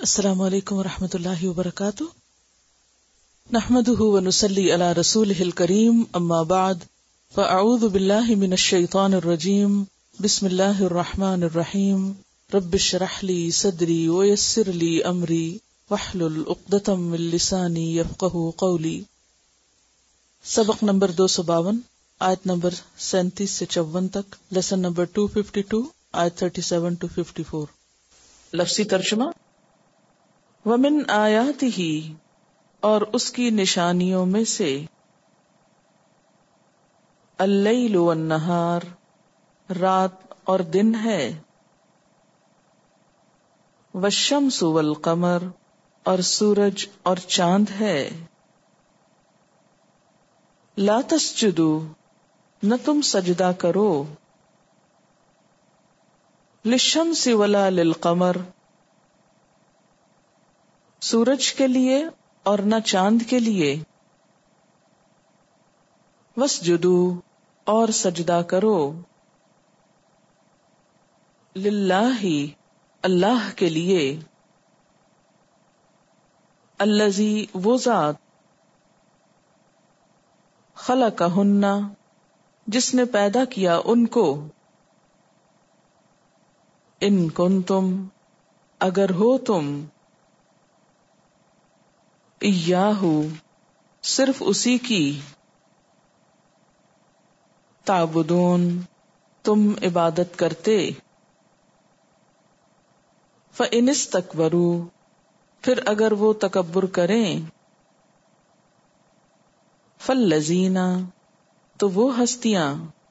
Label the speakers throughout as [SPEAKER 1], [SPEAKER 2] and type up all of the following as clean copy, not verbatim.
[SPEAKER 1] السلام علیکم ورحمۃ اللہ وبرکاتہ، نحمده ونصلی علی رسوله الکریم، اما بعد فاعوذ باللہ من الشیطان الرجیم، بسم اللہ الرحمن الرحیم، رب اشرح لی صدری ویسر لی امری واحلل عقدۃ من لسانی یفقهوا قولی۔ سبق نمبر 252، آیت نمبر 37 سے 54 تک، لیسن نمبر 252، آیت 37 to 54۔ لفظی ترجمہ: وَمِنْ آیَاتِهِ، اور اس کی نشانیوں میں سے، اللیل والنہار، رات اور دن ہے، والشمس والقمر، اور سورج اور چاند ہے، لا تسجدوا، نہ تم سجدہ کرو، للشمس ولا للقمر، سورج کے لیے اور نہ چاند کے لیے، واسجدوا، اور سجدہ کرو، للہ، اللہ کے لیے، الذی، وہ ذات، خلقہن، جس نے پیدا کیا ان کو، ان کنتم، اگر ہو تم، ایاہ، صرف اسی کی، تعبدون، تم عبادت کرتے، فإن استکبروا، پھر اگر وہ تکبر کریں، فالذین، تو وہ ہستیاں،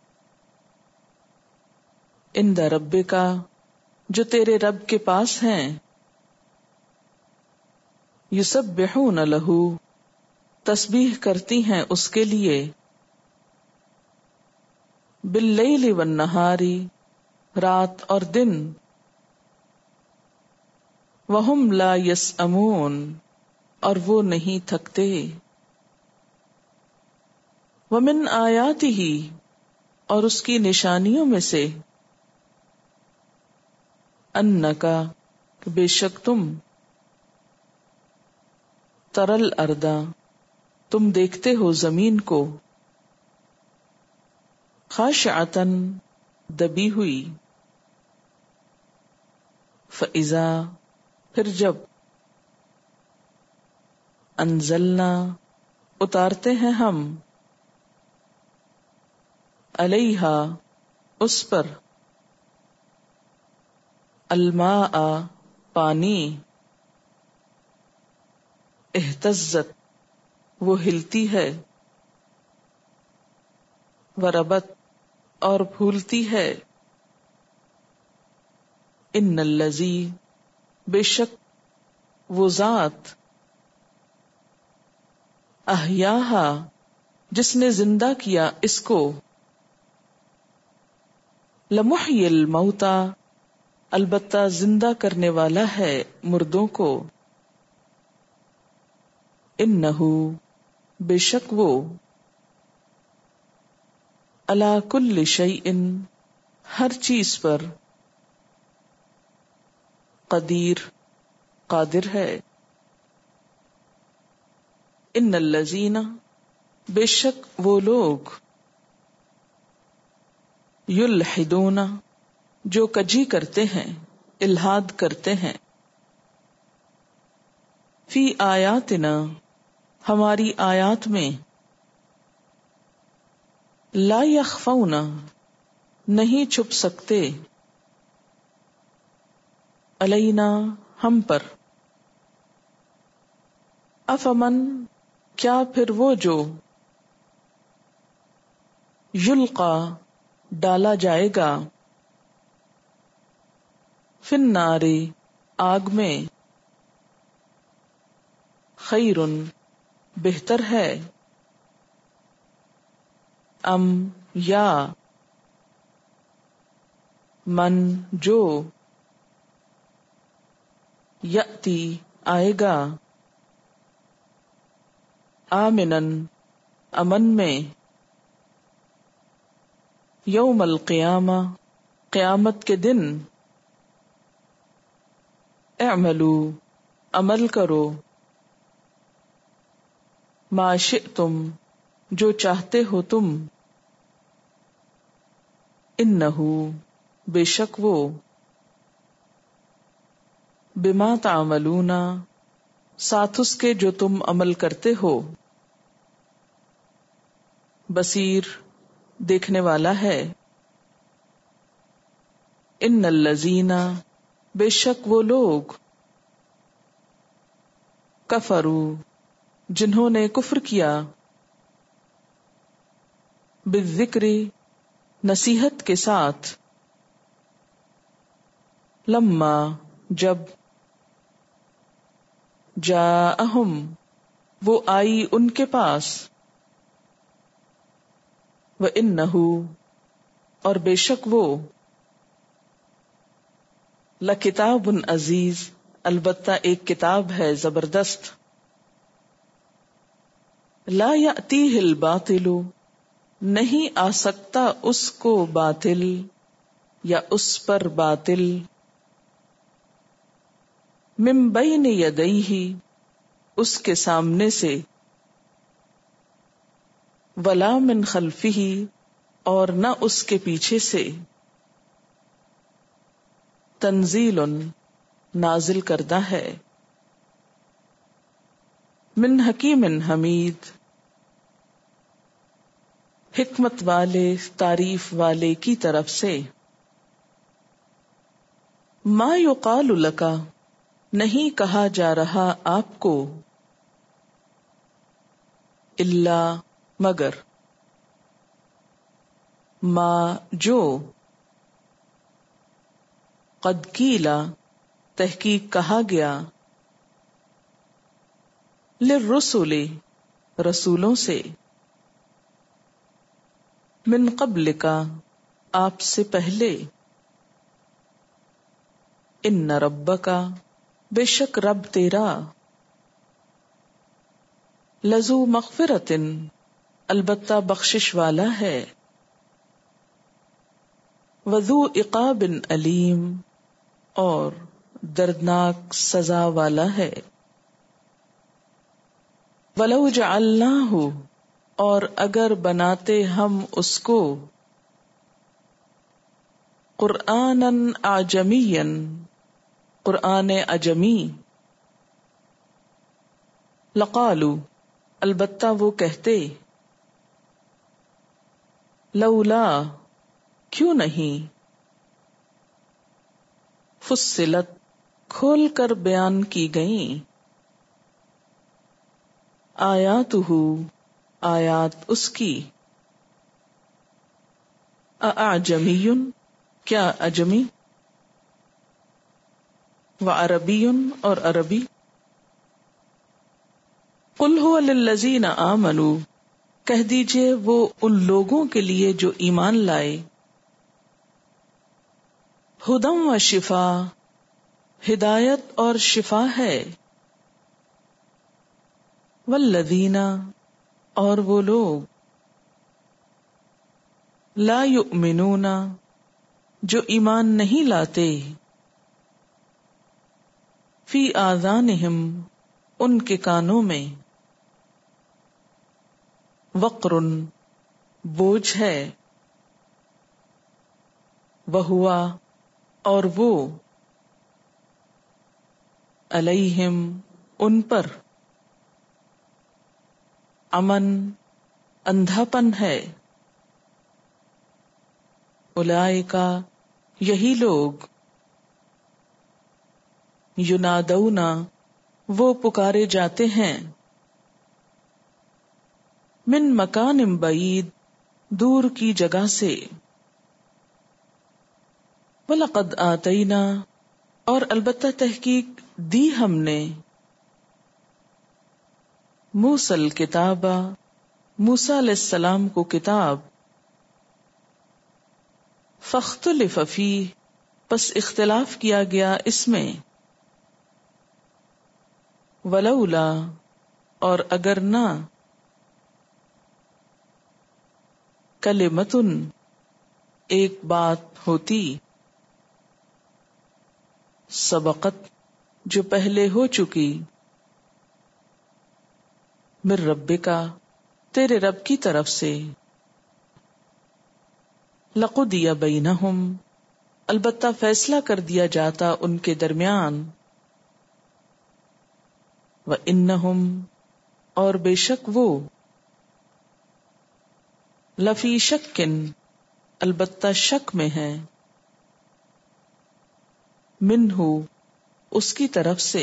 [SPEAKER 1] عند ربک، جو تیرے رب کے پاس ہیں، یسبحون لہ، تسبیح کرتی ہیں اس کے لیے، باللیل والنہار، رات اور دن، وہم لا یسأمون، اور وہ نہیں تھکتے، ومن آیاتہ، اور اس کی نشانیوں میں سے، انکا، بے شک تم، ترل اردا، تم دیکھتے ہو زمین کو، خاشعتن، دبی ہوئی، فاذا، پھر جب، انزلنا، اتارتے ہیں ہم، علیہا، اس پر، الماء، پانی، اہتزت، وہ ہلتی ہے، وربت، اور پھولتی ہے، ان الذی، بے شک وہ ذات، احیاہا، جس نے زندہ کیا اس کو، لمحیی الموتى، البتہ زندہ کرنے والا ہے مردوں کو، انہ، بے شک وہ، علی کل شیء، ہر چیز پر، قدیر، قادر ہے، ان الذین، بے شک وہ لوگ، یلحدون، جو کجی کرتے ہیں، الحاد کرتے ہیں، فی آیاتنا، ہماری آیات میں، لا یخفون، نہیں چھپ سکتے، علینا، ہم پر، افمن، کیا پھر وہ جو، یلقا، ڈالا جائے گا، فی النار، آگ میں، خیر، بہتر ہے، ام، یا، من، جو، یأتی، آئے گا، آمنن، امن میں، یوم القیامہ، قیامت کے دن، اعملوا، عمل کرو، ما شئتم جو چاہتے ہو تم، انہ بے شک وہ، بما تعملون ساتھ اس کے جو تم عمل کرتے ہو، بصیر دیکھنے والا ہے۔ ان الذین بے شک وہ لوگ، کفروا جنہوں نے کفر کیا، بالذکر نصیحت کے ساتھ، لما جب، جاءہم وہ آئی ان کے پاس، وَإِنَّهُ اور بے شک وہ، لکتاب عزیز البتہ ایک کتاب ہے زبردست، لا یأتیہ الباطل نہیں آ سکتا اس کو باطل یا اس پر باطل، من بین یدیہ اس کے سامنے سے، ولا من خلفہ اور نہ اس کے پیچھے سے، تنزیل نازل کردہ ہے، من حکیم حمید حکمت والے تعریف والے کی طرف سے، ما یقال لک نہیں کہا جا رہا آپ کو، الا مگر، ما جو، قد قیل تحقیق کہا گیا، للرسل رسولوں سے، من قبلک آپ سے پہلے، ان ربک بے شک رب تیرا، لذو مغفرۃ البتہ بخشش والا ہے، وذو عقاب علیم اور دردناک سزا والا ہے، ولو جعلناہ اور اگر بناتے ہم اس کو، قرآنا اعجمیا قرآن اعجمی، لقالوا البتہ وہ کہتے، لولا کیوں نہیں، فصلت کھول کر بیان کی گئیں، آیاتہ آیات اس کی، اعجمی کیا اجمی، وعربی اور عربی، قل هو للذین آمنوا کہہ دیجئے وہ ان لوگوں کے لیے جو ایمان لائے، ہدی و شفا ہدایت اور شفا ہے، والذین اور وہ لوگ، لا یؤمنون جو ایمان نہیں لاتے، فی آذانہم ان کے کانوں میں، وقر بوجھ ہے، وہوا اور وہ، علیہم ان پر، امن اندھاپن ہے، اولئک یہی لوگ، ینادون وہ پکارے جاتے ہیں، من مکان بعید دور کی جگہ سے، وَلَقَدْ آتَيْنَا اور البتہ تحقیق دی ہم نے، موسیٰ الکتاب موسیٰ علیہ السلام کو کتاب، فاختلف فیہ پس اختلاف کیا گیا اس میں، ولولا اور اگر نہ، کلمۃ ایک بات ہوتی، سبقت جو پہلے ہو چکی، من ربک، تیرے رب کی طرف سے، لقضی بینہم، البتہ فیصلہ کر دیا جاتا ان کے درمیان، وانہم، اور بے شک وہ، لفی شکن، البتہ شک میں ہے، منہ، اس کی طرف سے،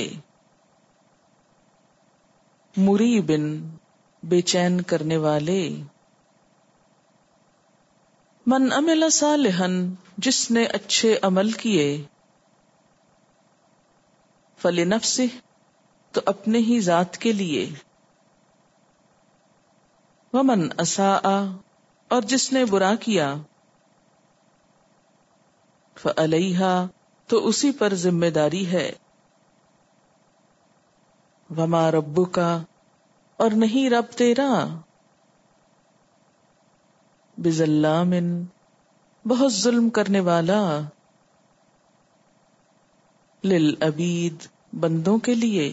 [SPEAKER 1] مریبن، بے چین کرنے والے، من عمل صالحا، جس نے اچھے عمل کیے، فلنفسہ، تو اپنے ہی ذات کے لیے، ومن اساء، اور جس نے برا کیا، فعلیہا، تو اسی پر ذمہ داری ہے، وما ربک، اور نہیں رب تیرا، بظلام، بہت ظلم کرنے والا، للعبید، بندوں کے لیے،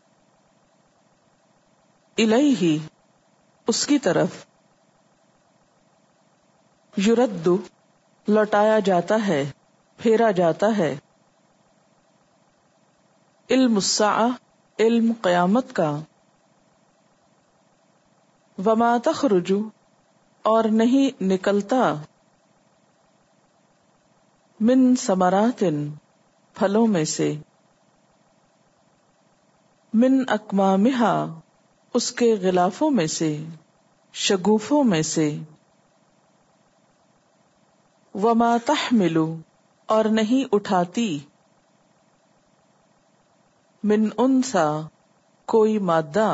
[SPEAKER 1] الیہ، اس کی طرف، یرد، لوٹایا جاتا ہے، پھیرا جاتا ہے، علم الساعہ، علم قیامت کا، وما تخرج، اور نہیں نکلتا، من ثمرات، پھلوں میں سے، من اکمامہا، اس کے غلافوں میں سے، شگوفوں میں سے، وما تحمل، اور نہیں اٹھاتی، من انثی، کوئی مادہ،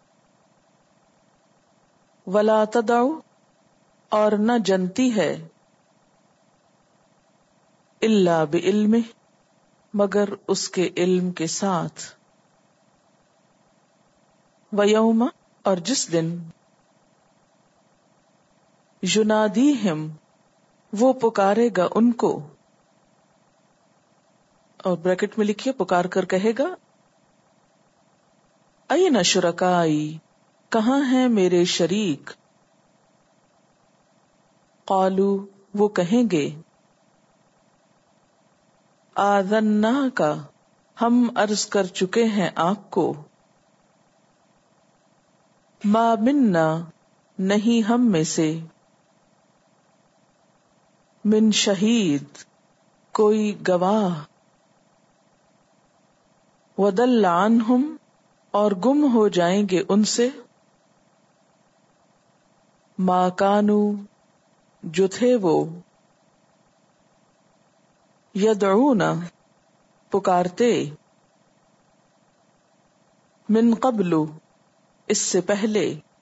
[SPEAKER 1] ولا تدع، اور نہ جنتی ہے، الا بعلمہ، مگر اس کے علم کے ساتھ، ویوم، اور جس دن، ینادیہم، وہ پکارے گا ان کو، اور بریکٹ میں لکھیے پکار کر کہے گا، این شرکائی، کہاں ہیں میرے شریک، قالو، وہ کہیں گے، آذناک، ہم عرض کر چکے ہیں آپ کو، ما منا، نہیں ہم میں سے، من شہید، کوئی گواہ، وضل عنہم، اور گم ہو جائیں گے ان سے، ما کانوا، جو تھے وہ، یدعون، پکارتے، من قبل، اس سے پہلے،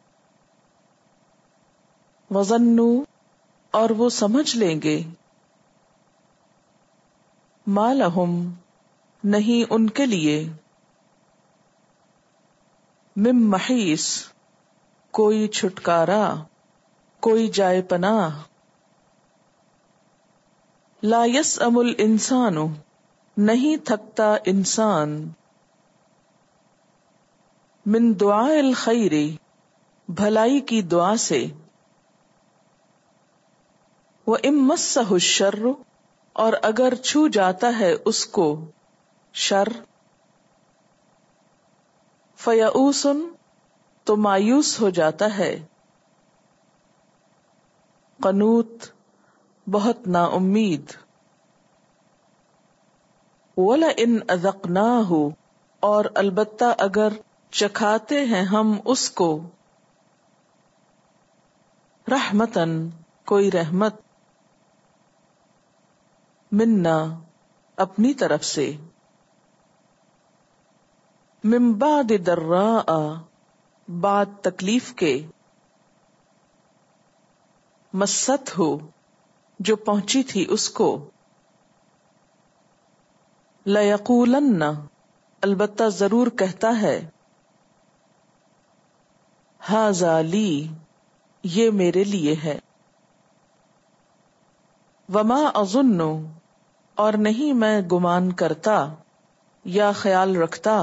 [SPEAKER 1] وظنوا، اور وہ سمجھ لیں گے، ما لہم، نہیں ان کے لیے، من محیص، کوئی چھٹکارا، کوئی جائے پناہ، لا یسأم الانسان، نہیں تھکتا انسان، من دعاء الخیر، بھلائی کی دعا سے، وَإِن مَسَّهُ الشَّرُّ، اور اگر چھو جاتا ہے اس کو شر، فَيَئُوسٌ، تو مایوس ہو جاتا ہے، قنوط، بہت نا امید، وَلَئِنْ أَذَقْنَاهُ، اور البتہ اگر چکھاتے ہیں ہم اس کو، رحمتاً، کوئی رحمت، منا، اپنی طرف سے، من بعد ضراء، بعد تکلیف کے، مست ہو، جو پہنچی تھی اس کو، لَيَقُولَنَّ، البتہ ضرور کہتا ہے، ھذا لی، یہ میرے لیے ہے، وما اظن، اور نہیں میں گمان کرتا، یا خیال رکھتا،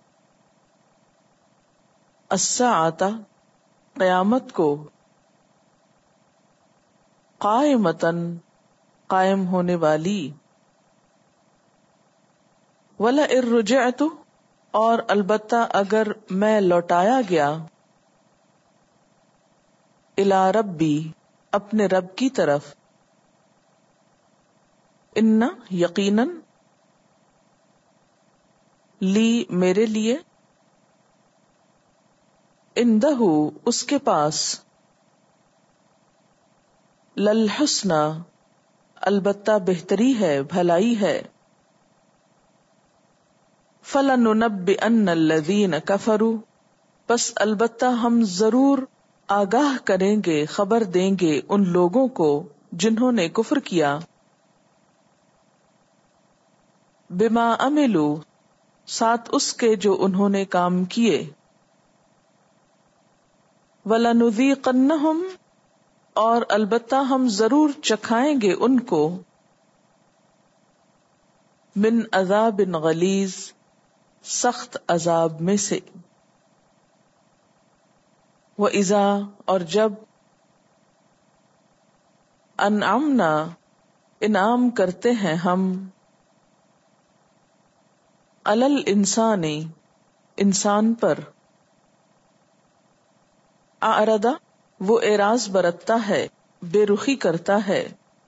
[SPEAKER 1] الساعۃ قیامت کو، قائمتاً قائم ہونے والی، وَلَئِن رُجِعْتُ اور البتہ اگر میں لوٹایا گیا، اِلیٰ ربی اپنے رب کی طرف، ان یقیناً، لی میرے لیے، اندہ اس کے پاس، للحسنی البتہ بہتری ہے، بھلائی ہے، فَلَنُنَبِّئَنَّ الَّذِينَ كَفَرُوا پس البتہ ہم ضرور آگاہ کریں گے، خبر دیں گے ان لوگوں کو جنہوں نے کفر کیا، بما عملوا ساتھ اس کے جو انہوں نے کام کیے، وَلَنُذِيقَنَّهُمْ اور البتہ ہم ضرور چکھائیں گے ان کو، من عذاب غلیظ سخت عذاب میں سے، وَإِذَا اور جب، انعمنا انعام کرتے ہیں ہم، علی الانسان انسان پر، اعرض وہ اعراض برتتا ہے، بے رخی کرتا ہے،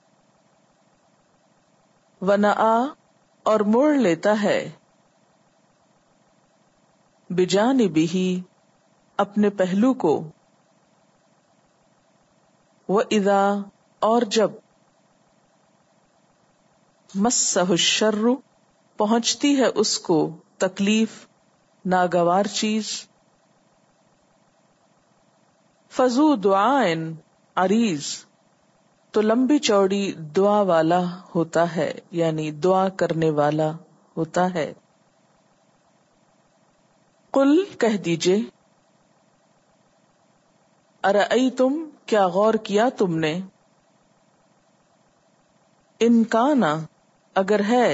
[SPEAKER 1] ونأى اور موڑ لیتا ہے، بجانبہ اپنے پہلو کو، وَإِذَا اور جب، مَسَّهُ الشَّرُّ پہنچتی ہے اس کو تکلیف، ناگوار چیز، فَذُو دُعَاءٍ عَرِيضٍ تو لمبی چوڑی دعا والا ہوتا ہے، یعنی دعا کرنے والا ہوتا ہے، قل کہہ دیجئے، ارأیتم کیا غور کیا تم نے، ان کانا اگر ہے،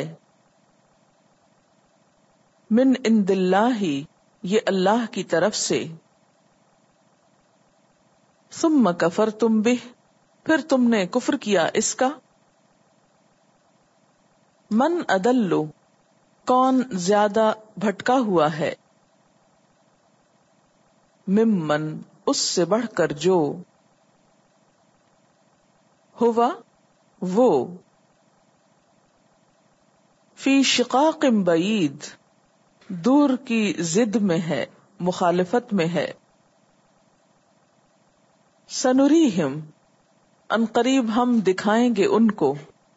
[SPEAKER 1] من عند اللہ یہ اللہ کی طرف سے، ثم کفرتم بہ پھر تم نے کفر کیا اس کا، من اضل کون زیادہ بھٹکا ہوا ہے، ممن اس سے بڑھ کر جو، ہوا وہ، فی شقاق بعید دور کی ضد میں ہے، مخالفت میں ہے، سنریہم ان قریب ہم دکھائیں گے ان کو،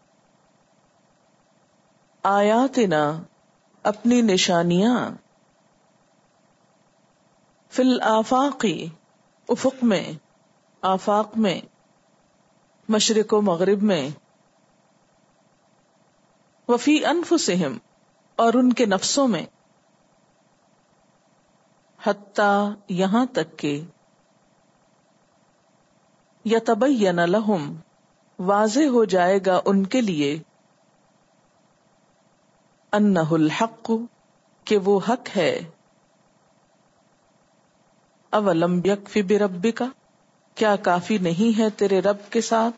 [SPEAKER 1] آیاتنا اپنی نشانیاں، فی الآفاق افق میں، آفاق میں، مشرق و مغرب میں، وفی انفسہم اور ان کے نفسوں میں، حتی یہاں تک کہ، یتبین لہم واضح ہو جائے گا ان کے لیے، انہ الحق کہ وہ حق ہے، اولم یکفی بربک کیا کافی نہیں ہے تیرے رب کے ساتھ،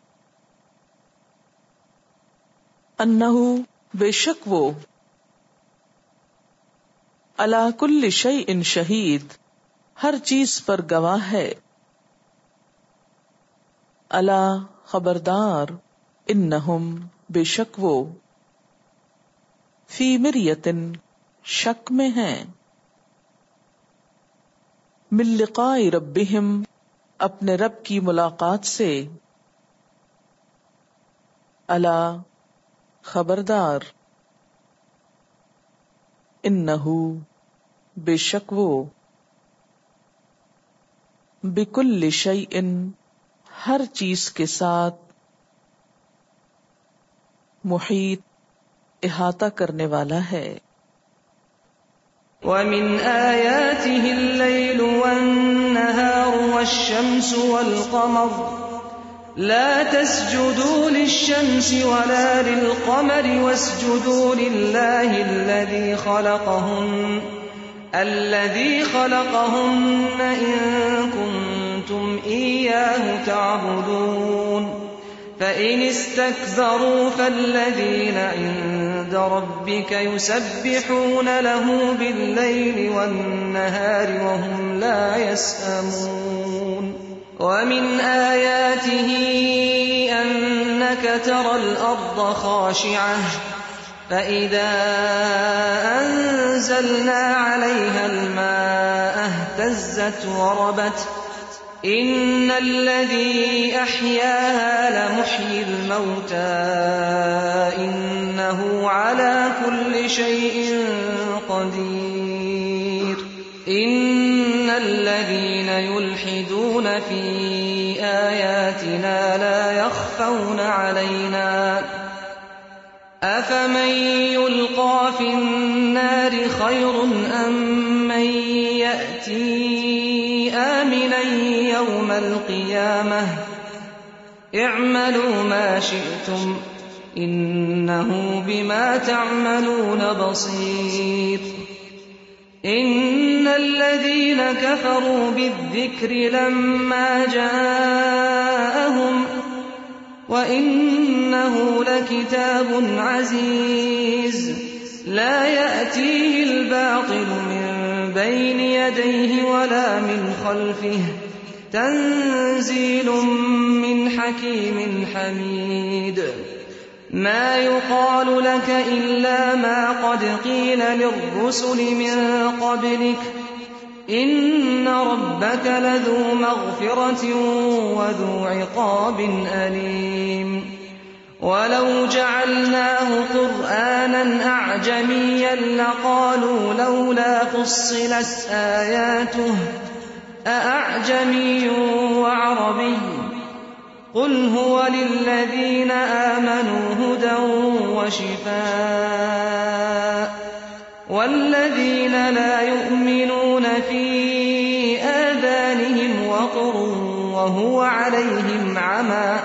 [SPEAKER 1] انہ بے شک وہ، علی کل شیء شہید ہر چیز پر گواہ ہے، الا خبردار، انہم بے شک وہ، فی مریۃ شک میں ہیں، من لقاء ربہم اپنے رب کی ملاقات سے، الا خبردار، انہو بے شک وہ، بکل شیء ہر چیز کے ساتھ، محیط احاطہ کرنے والا ہے،
[SPEAKER 2] وَمِنْ آيَاتِهِ اللَّيْلُ وَالنَّهَارُ وَالشَّمْسُ وَالْقَمَرُ لا تسجدوا للشمس ولا للقمر واسجدوا لله الذي خلقهن إن كنتم إياه تعبدون فإن استكبروا فالذين عند ربك يسبحون له بالليل والنهار وهم لا يسأمون ومن آياته أنك ترى الأرض خاشعة فإذا أنزلنا عليها الماء اهتزت وربت إن الذي أحياها لمحيي الموتى إنه على كل شيء قدير إن الذين يلحدون في آياتنا لا يخفون علينا أفمن يلقى في النار خير أم من يأتي آمنا يوم القيامة اعملوا ما شئتم إنه بما تعملون بصير إن الذين كفروا بالذكر لما جاءهم وإنه لكتاب عزيز لا يأتيه الباطل من بين يديه ولا من خلفه تنزيل من حكيم حميد ما يقال لك إلا ما قد قيل للرسل من قبلك إن ربك لذو مغفرة وذو عقاب أليم ولو جعلناه قرآنا أعجميا لقالوا لولا فصلت آياته أأعجمي وعربي قل هو للذين آمنوا هدى وشفاء والذين لا يؤمنون في آذانهم وقر وهو عليهم عمى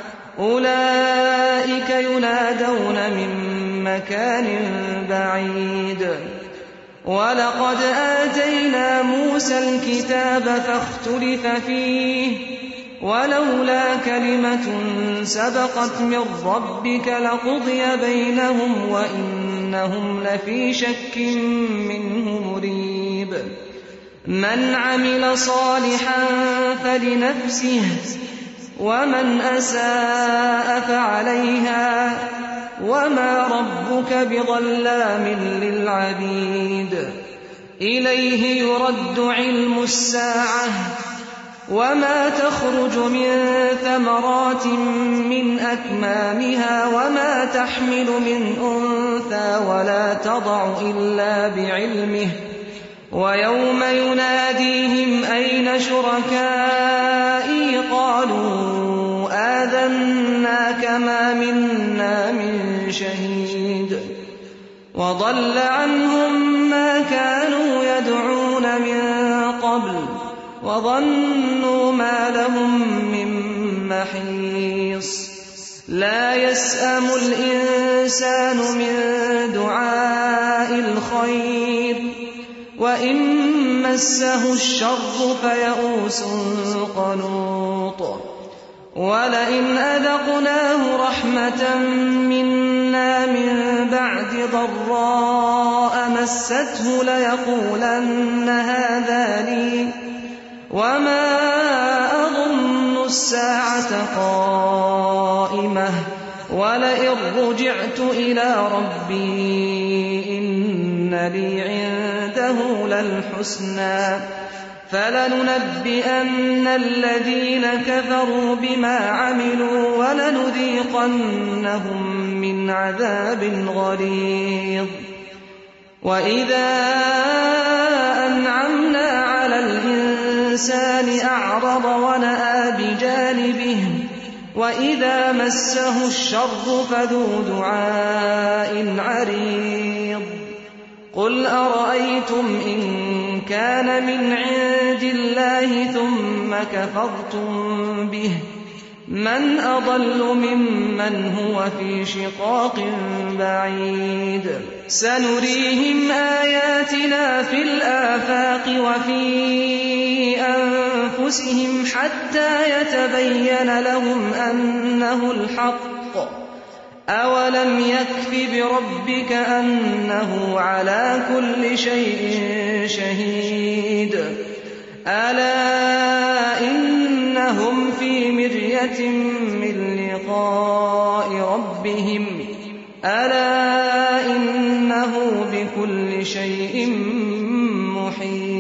[SPEAKER 2] أولئك ينادون من مكان بعيد ولقد آتينا موسى الكتاب فاختلف فيه ولولا كلمة سبقت من ربك لقضي بينهم وإنهم لفي شك منه مريب من عمل صالحا فلنفسه ومن أساء فعليها وما ربك بظلام للعبيد إليه يرد علم الساعة وما تخرج من ثمرات من أكمامها وما تحمل من أنثى ولا تضع إلا بعلمه ويوم يناديهم أين شركائي قالوا آذناك ما منا من شهيد وضل عنهم ما كانوا يدعون من قبل وظنوا ما لهم من محيص لا يسأم الإنسان من دعاء الخير وإن مسه الشر فيئوس قنوط ولئن أذقناه رحمة منا من بعد ضراء مسته ليقولن هذا لي وما أظن الساعة قائمة ولئن رجعت إلى ربي إن لي عنده للحسنى فلننبئن الذين كفروا بما عملوا ولنذيقنهم من عذاب غليظ وإذا أنعمنا على الإنسان أعرض ونأى بجانبه وإذا مسه الشر فذو دعاء عريض قل أرأيتم إن كان من عند الله ثم كفرتم به من أضل ممن هو في شقاق بعيد سنريهم آياتنا في الآفاق وفي أنفسهم حتى يتبين لهم أنه الحق أولم يكف بربك أنه على كل شيء شهيد ألا إنهم في مرية من لقاء ربهم ألا إنه بكل شيء محيط